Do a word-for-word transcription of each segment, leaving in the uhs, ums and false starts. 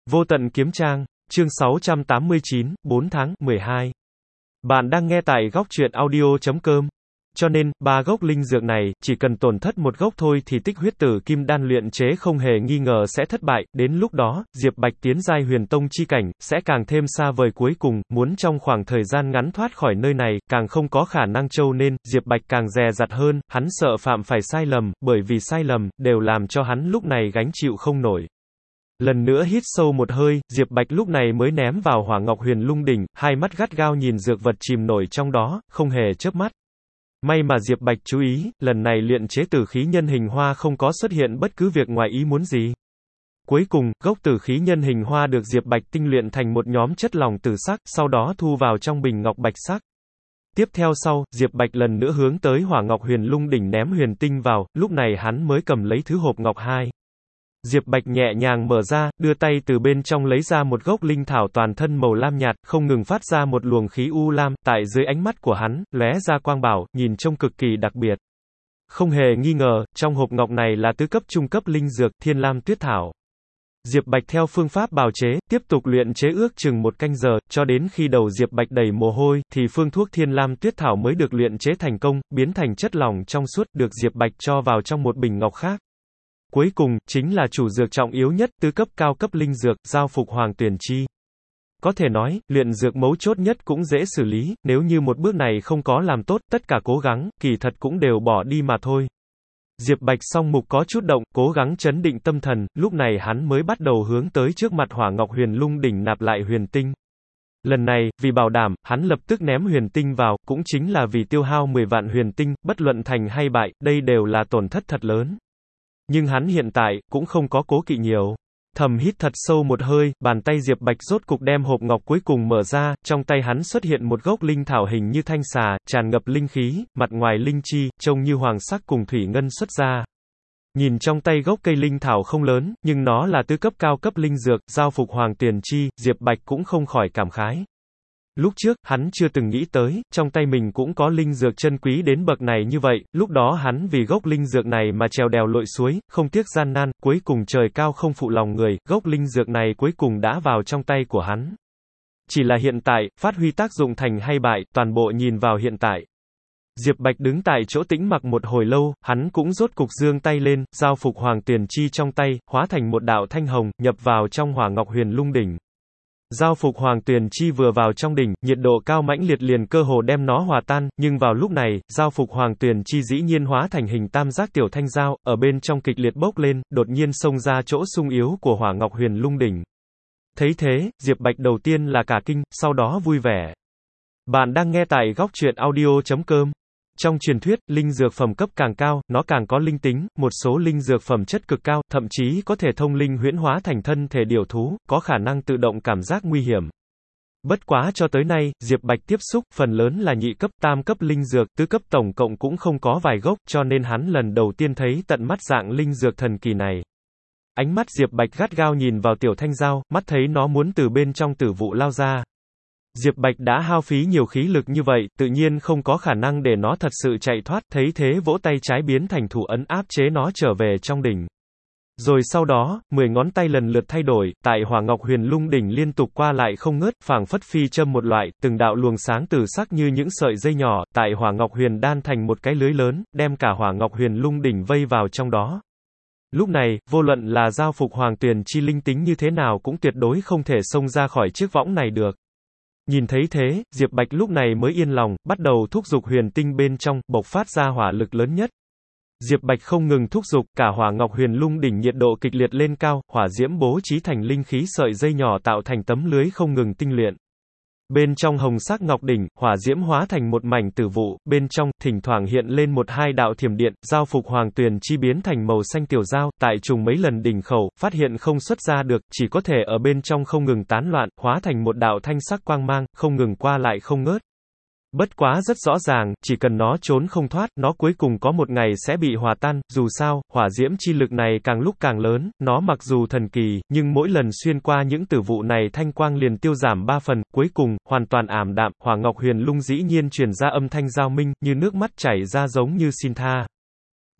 Vô tận kiếm trang, chương sáu trăm tám mươi chín, bốn tháng, mười hai. Bạn đang nghe tại góc truyện audio chấm com. Cho nên, ba gốc linh dược này, chỉ cần tổn thất một gốc thôi thì tích huyết tử kim đan luyện chế không hề nghi ngờ sẽ thất bại, đến lúc đó, Diệp Bạch tiến giai huyền tông chi cảnh, sẽ càng thêm xa vời cuối cùng, muốn trong khoảng thời gian ngắn thoát khỏi nơi này, càng không có khả năng châu nên, Diệp Bạch càng dè dặt hơn, hắn sợ phạm phải sai lầm, bởi vì sai lầm, đều làm cho hắn lúc này gánh chịu không nổi. Lần nữa hít sâu một hơi, Diệp Bạch lúc này mới ném vào hỏa ngọc huyền lung đỉnh, hai mắt gắt gao nhìn dược vật chìm nổi trong đó, không hề chớp mắt. May mà Diệp Bạch chú ý, lần này luyện chế tử khí nhân hình hoa không có xuất hiện bất cứ việc ngoài ý muốn gì. Cuối cùng, gốc tử khí nhân hình hoa được Diệp Bạch tinh luyện thành một nhóm chất lỏng tử sắc, sau đó thu vào trong bình ngọc bạch sắc. Tiếp theo sau, Diệp Bạch lần nữa hướng tới hỏa ngọc huyền lung đỉnh ném huyền tinh vào, lúc này hắn mới cầm lấy thứ hộp ngọc hai. Diệp Bạch nhẹ nhàng mở ra, đưa tay từ bên trong lấy ra một gốc linh thảo toàn thân màu lam nhạt, không ngừng phát ra một luồng khí u lam, tại dưới ánh mắt của hắn, lóe ra quang bảo, nhìn trông cực kỳ đặc biệt. Không hề nghi ngờ, trong hộp ngọc này là tứ cấp trung cấp linh dược, Thiên Lam Tuyết Thảo. Diệp Bạch theo phương pháp bào chế, tiếp tục luyện chế ước chừng một canh giờ, cho đến khi đầu Diệp Bạch đầy mồ hôi, thì phương thuốc Thiên Lam Tuyết Thảo mới được luyện chế thành công, biến thành chất lỏng trong suốt, được Diệp Bạch cho vào trong một bình ngọc khác. Cuối cùng, chính là chủ dược trọng yếu nhất, tứ cấp cao cấp linh dược, giao phục hoàng tuyển chi. Có thể nói, luyện dược mấu chốt nhất cũng dễ xử lý, nếu như một bước này không có làm tốt, tất cả cố gắng, kỳ thật cũng đều bỏ đi mà thôi. Diệp Bạch song mục có chút động, cố gắng chấn định tâm thần, lúc này hắn mới bắt đầu hướng tới trước mặt hỏa ngọc huyền lung đỉnh nạp lại huyền tinh. Lần này, vì bảo đảm, hắn lập tức ném huyền tinh vào, cũng chính là vì tiêu hao mười vạn huyền tinh, bất luận thành hay bại, đây đều là tổn thất thật lớn. Nhưng hắn hiện tại, cũng không có cố kỵ nhiều. Thầm hít thật sâu một hơi, bàn tay Diệp Bạch rốt cục đem hộp ngọc cuối cùng mở ra, trong tay hắn xuất hiện một gốc linh thảo hình như thanh xà, tràn ngập linh khí, mặt ngoài linh chi, trông như hoàng sắc cùng thủy ngân xuất ra. Nhìn trong tay gốc cây linh thảo không lớn, nhưng nó là tứ cấp cao cấp linh dược, giao phục hoàng tiền chi, Diệp Bạch cũng không khỏi cảm khái. Lúc trước, hắn chưa từng nghĩ tới, trong tay mình cũng có linh dược chân quý đến bậc này như vậy, lúc đó hắn vì gốc linh dược này mà trèo đèo lội suối, không tiếc gian nan, cuối cùng trời cao không phụ lòng người, gốc linh dược này cuối cùng đã vào trong tay của hắn. Chỉ là hiện tại, phát huy tác dụng thành hay bại, toàn bộ nhìn vào hiện tại. Diệp Bạch đứng tại chỗ tĩnh mặc một hồi lâu, hắn cũng rốt cục giương tay lên, giao phục hoàng tuyển chi trong tay, hóa thành một đạo thanh hồng, nhập vào trong hỏa ngọc huyền lung đỉnh. Giao phục hoàng tuyền chi vừa vào trong đỉnh, nhiệt độ cao mãnh liệt liền cơ hồ đem nó hòa tan, nhưng vào lúc này, giao phục hoàng tuyền chi dĩ nhiên hóa thành hình tam giác tiểu thanh dao, ở bên trong kịch liệt bốc lên, đột nhiên xông ra chỗ sung yếu của hỏa ngọc huyền lung đỉnh. Thấy thế, Diệp Bạch đầu tiên là cả kinh, sau đó vui vẻ. Bạn đang nghe tại góc truyện audio chấm com. Trong truyền thuyết, linh dược phẩm cấp càng cao, nó càng có linh tính, một số linh dược phẩm chất cực cao, thậm chí có thể thông linh huyễn hóa thành thân thể điều thú, có khả năng tự động cảm giác nguy hiểm. Bất quá cho tới nay, Diệp Bạch tiếp xúc, phần lớn là nhị cấp, tam cấp linh dược, tứ cấp tổng cộng cũng không có vài gốc, cho nên hắn lần đầu tiên thấy tận mắt dạng linh dược thần kỳ này. Ánh mắt Diệp Bạch gắt gao nhìn vào tiểu thanh dao, mắt thấy nó muốn từ bên trong tử vụ lao ra. Diệp Bạch đã hao phí nhiều khí lực như vậy, tự nhiên không có khả năng để nó thật sự chạy thoát, thấy thế vỗ tay trái biến thành thủ ấn áp chế nó trở về trong đỉnh. Rồi sau đó, mười ngón tay lần lượt thay đổi, tại hỏa ngọc huyền lung đỉnh liên tục qua lại không ngớt, phảng phất phi châm một loại, từng đạo luồng sáng tử sắc như những sợi dây nhỏ, tại hỏa ngọc huyền đan thành một cái lưới lớn, đem cả hỏa ngọc huyền lung đỉnh vây vào trong đó. Lúc này, vô luận là giao phục hoàng tuyền chi linh tính như thế nào cũng tuyệt đối không thể xông ra khỏi chiếc võng này được. Nhìn thấy thế, Diệp Bạch lúc này mới yên lòng, bắt đầu thúc giục huyền tinh bên trong, bộc phát ra hỏa lực lớn nhất. Diệp Bạch không ngừng thúc giục, cả hỏa ngọc huyền lung đỉnh nhiệt độ kịch liệt lên cao, hỏa diễm bố trí thành linh khí sợi dây nhỏ tạo thành tấm lưới không ngừng tinh luyện. Bên trong hồng sắc ngọc đỉnh, hỏa diễm hóa thành một mảnh tử vụ, bên trong, thỉnh thoảng hiện lên một hai đạo thiểm điện, giao phục hoàng tuyền chi biến thành màu xanh tiểu dao, tại trùng mấy lần đỉnh khẩu, phát hiện không xuất ra được, chỉ có thể ở bên trong không ngừng tán loạn, hóa thành một đạo thanh sắc quang mang, không ngừng qua lại không ngớt. Bất quá rất rõ ràng, chỉ cần nó trốn không thoát, nó cuối cùng có một ngày sẽ bị hòa tan, dù sao, hỏa diễm chi lực này càng lúc càng lớn, nó mặc dù thần kỳ, nhưng mỗi lần xuyên qua những tử vụ này thanh quang liền tiêu giảm ba phần, cuối cùng, hoàn toàn ảm đạm, hỏa ngọc huyền lung dĩ nhiên truyền ra âm thanh giao minh, như nước mắt chảy ra giống như xin tha.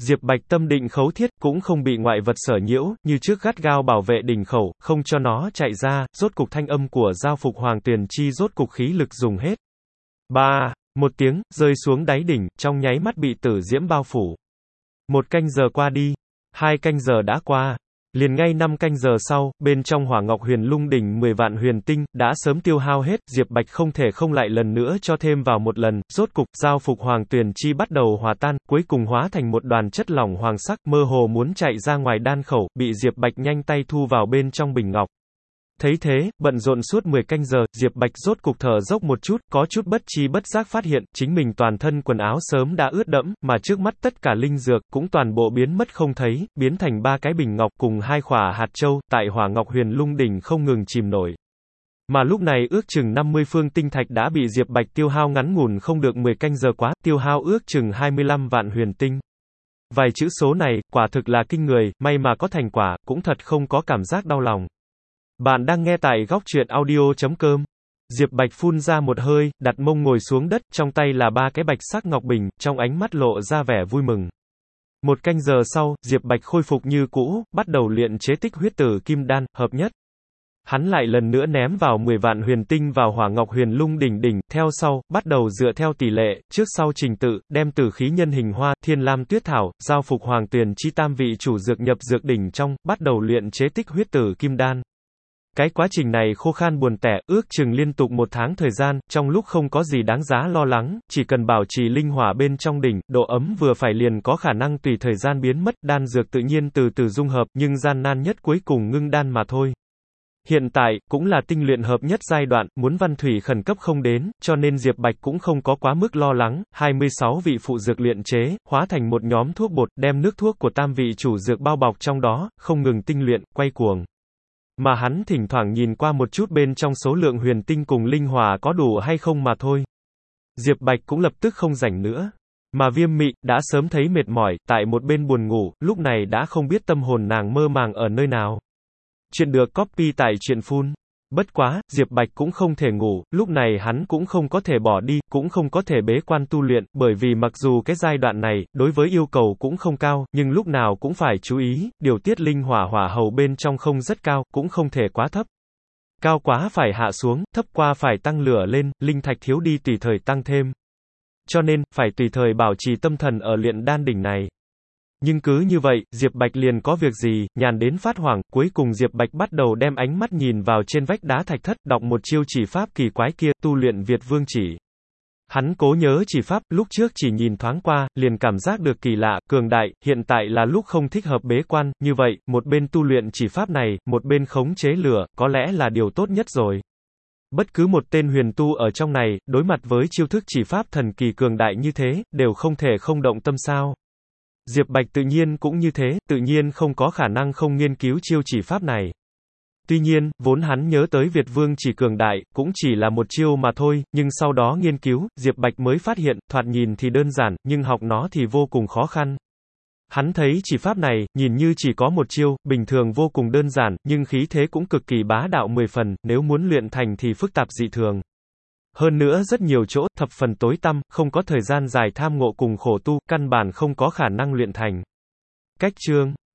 Diệp Bạch tâm định khấu thiết, cũng không bị ngoại vật sở nhiễu, như trước gắt gao bảo vệ đỉnh khẩu, không cho nó chạy ra, rốt cục thanh âm của giao phục hoàng tuyền chi rốt cục khí lực dùng hết. Ba, một tiếng, rơi xuống đáy đỉnh, trong nháy mắt bị tử diễm bao phủ. Một canh giờ qua đi, hai canh giờ đã qua. Liền ngay năm canh giờ sau, bên trong hỏa ngọc huyền lung đỉnh mười vạn huyền tinh, đã sớm tiêu hao hết, Diệp Bạch không thể không lại lần nữa cho thêm vào một lần, rốt cục, giao phục hoàng tuyền chi bắt đầu hòa tan, cuối cùng hóa thành một đoàn chất lỏng hoàng sắc, mơ hồ muốn chạy ra ngoài đan khẩu, bị Diệp Bạch nhanh tay thu vào bên trong bình ngọc. Thấy thế, bận rộn suốt mười canh giờ, Diệp Bạch rốt cục thở dốc một chút, có chút bất chi bất giác phát hiện, chính mình toàn thân quần áo sớm đã ướt đẫm, mà trước mắt tất cả linh dược, cũng toàn bộ biến mất không thấy, biến thành ba cái bình ngọc cùng hai khỏa hạt châu, tại hỏa ngọc huyền lung đỉnh không ngừng chìm nổi. Mà lúc này ước chừng năm mươi phương tinh thạch đã bị Diệp Bạch tiêu hao ngắn ngủn không được mười canh giờ quá, tiêu hao ước chừng hai mươi lăm vạn huyền tinh. Vài chữ số này, quả thực là kinh người, may mà có thành quả, cũng thật không có cảm giác đau lòng. Bạn đang nghe tại góc truyện audio chấm com. Diệp Bạch phun ra một hơi, đặt mông ngồi xuống đất, trong tay là ba cái bạch sắc ngọc bình, trong ánh mắt lộ ra vẻ vui mừng. Một canh giờ sau, Diệp Bạch khôi phục như cũ, bắt đầu luyện chế tích huyết tử kim đan, hợp nhất. Hắn lại lần nữa ném vào mười vạn huyền tinh vào hỏa ngọc huyền lung đỉnh đỉnh, theo sau, bắt đầu dựa theo tỷ lệ, trước sau trình tự, đem tử khí nhân hình hoa, thiên lam tuyết thảo, giao phục hoàng tuyền chi tam vị chủ dược nhập dược đỉnh trong, bắt đầu luyện chế tích huyết tử kim đan. Cái quá trình này khô khan buồn tẻ, ước chừng liên tục một tháng thời gian, trong lúc không có gì đáng giá lo lắng, chỉ cần bảo trì linh hỏa bên trong đỉnh, độ ấm vừa phải liền có khả năng tùy thời gian biến mất, đan dược tự nhiên từ từ dung hợp, nhưng gian nan nhất cuối cùng ngưng đan mà thôi. Hiện tại, cũng là tinh luyện hợp nhất giai đoạn, muốn văn thủy khẩn cấp không đến, cho nên Diệp Bạch cũng không có quá mức lo lắng, hai mươi sáu vị phụ dược luyện chế, hóa thành một nhóm thuốc bột, đem nước thuốc của tam vị chủ dược bao bọc trong đó, không ngừng tinh luyện, quay cuồng. Mà hắn thỉnh thoảng nhìn qua một chút bên trong số lượng huyền tinh cùng linh hỏa có đủ hay không mà thôi. Diệp Bạch cũng lập tức không rảnh nữa. Mà Viêm Mị, đã sớm thấy mệt mỏi, tại một bên buồn ngủ, lúc này đã không biết tâm hồn nàng mơ màng ở nơi nào. Chuyện được copy tại truyện phun. Bất quá, Diệp Bạch cũng không thể ngủ, lúc này hắn cũng không có thể bỏ đi, cũng không có thể bế quan tu luyện, bởi vì mặc dù cái giai đoạn này, đối với yêu cầu cũng không cao, nhưng lúc nào cũng phải chú ý, điều tiết linh hỏa hỏa hầu bên trong không rất cao, cũng không thể quá thấp. Cao quá phải hạ xuống, thấp qua phải tăng lửa lên, linh thạch thiếu đi tùy thời tăng thêm. Cho nên, phải tùy thời bảo trì tâm thần ở luyện đan đỉnh này. Nhưng cứ như vậy, Diệp Bạch liền có việc gì, nhàn đến phát hoảng, cuối cùng Diệp Bạch bắt đầu đem ánh mắt nhìn vào trên vách đá thạch thất, đọc một chiêu chỉ pháp kỳ quái kia, tu luyện Việt Vương chỉ. Hắn cố nhớ chỉ pháp, lúc trước chỉ nhìn thoáng qua, liền cảm giác được kỳ lạ, cường đại, hiện tại là lúc không thích hợp bế quan, như vậy, một bên tu luyện chỉ pháp này, một bên khống chế lửa, có lẽ là điều tốt nhất rồi. Bất cứ một tên huyền tu ở trong này, đối mặt với chiêu thức chỉ pháp thần kỳ cường đại như thế, đều không thể không động tâm sao. Diệp Bạch tự nhiên cũng như thế, tự nhiên không có khả năng không nghiên cứu chiêu chỉ pháp này. Tuy nhiên, vốn hắn nhớ tới Việt Vương chỉ cường đại, cũng chỉ là một chiêu mà thôi, nhưng sau đó nghiên cứu, Diệp Bạch mới phát hiện, thoạt nhìn thì đơn giản, nhưng học nó thì vô cùng khó khăn. Hắn thấy chỉ pháp này, nhìn như chỉ có một chiêu, bình thường vô cùng đơn giản, nhưng khí thế cũng cực kỳ bá đạo mười phần, nếu muốn luyện thành thì phức tạp dị thường. Hơn nữa rất nhiều chỗ, thập phần tối tăm, không có thời gian dài tham ngộ cùng khổ tu, căn bản không có khả năng luyện thành. Cách chương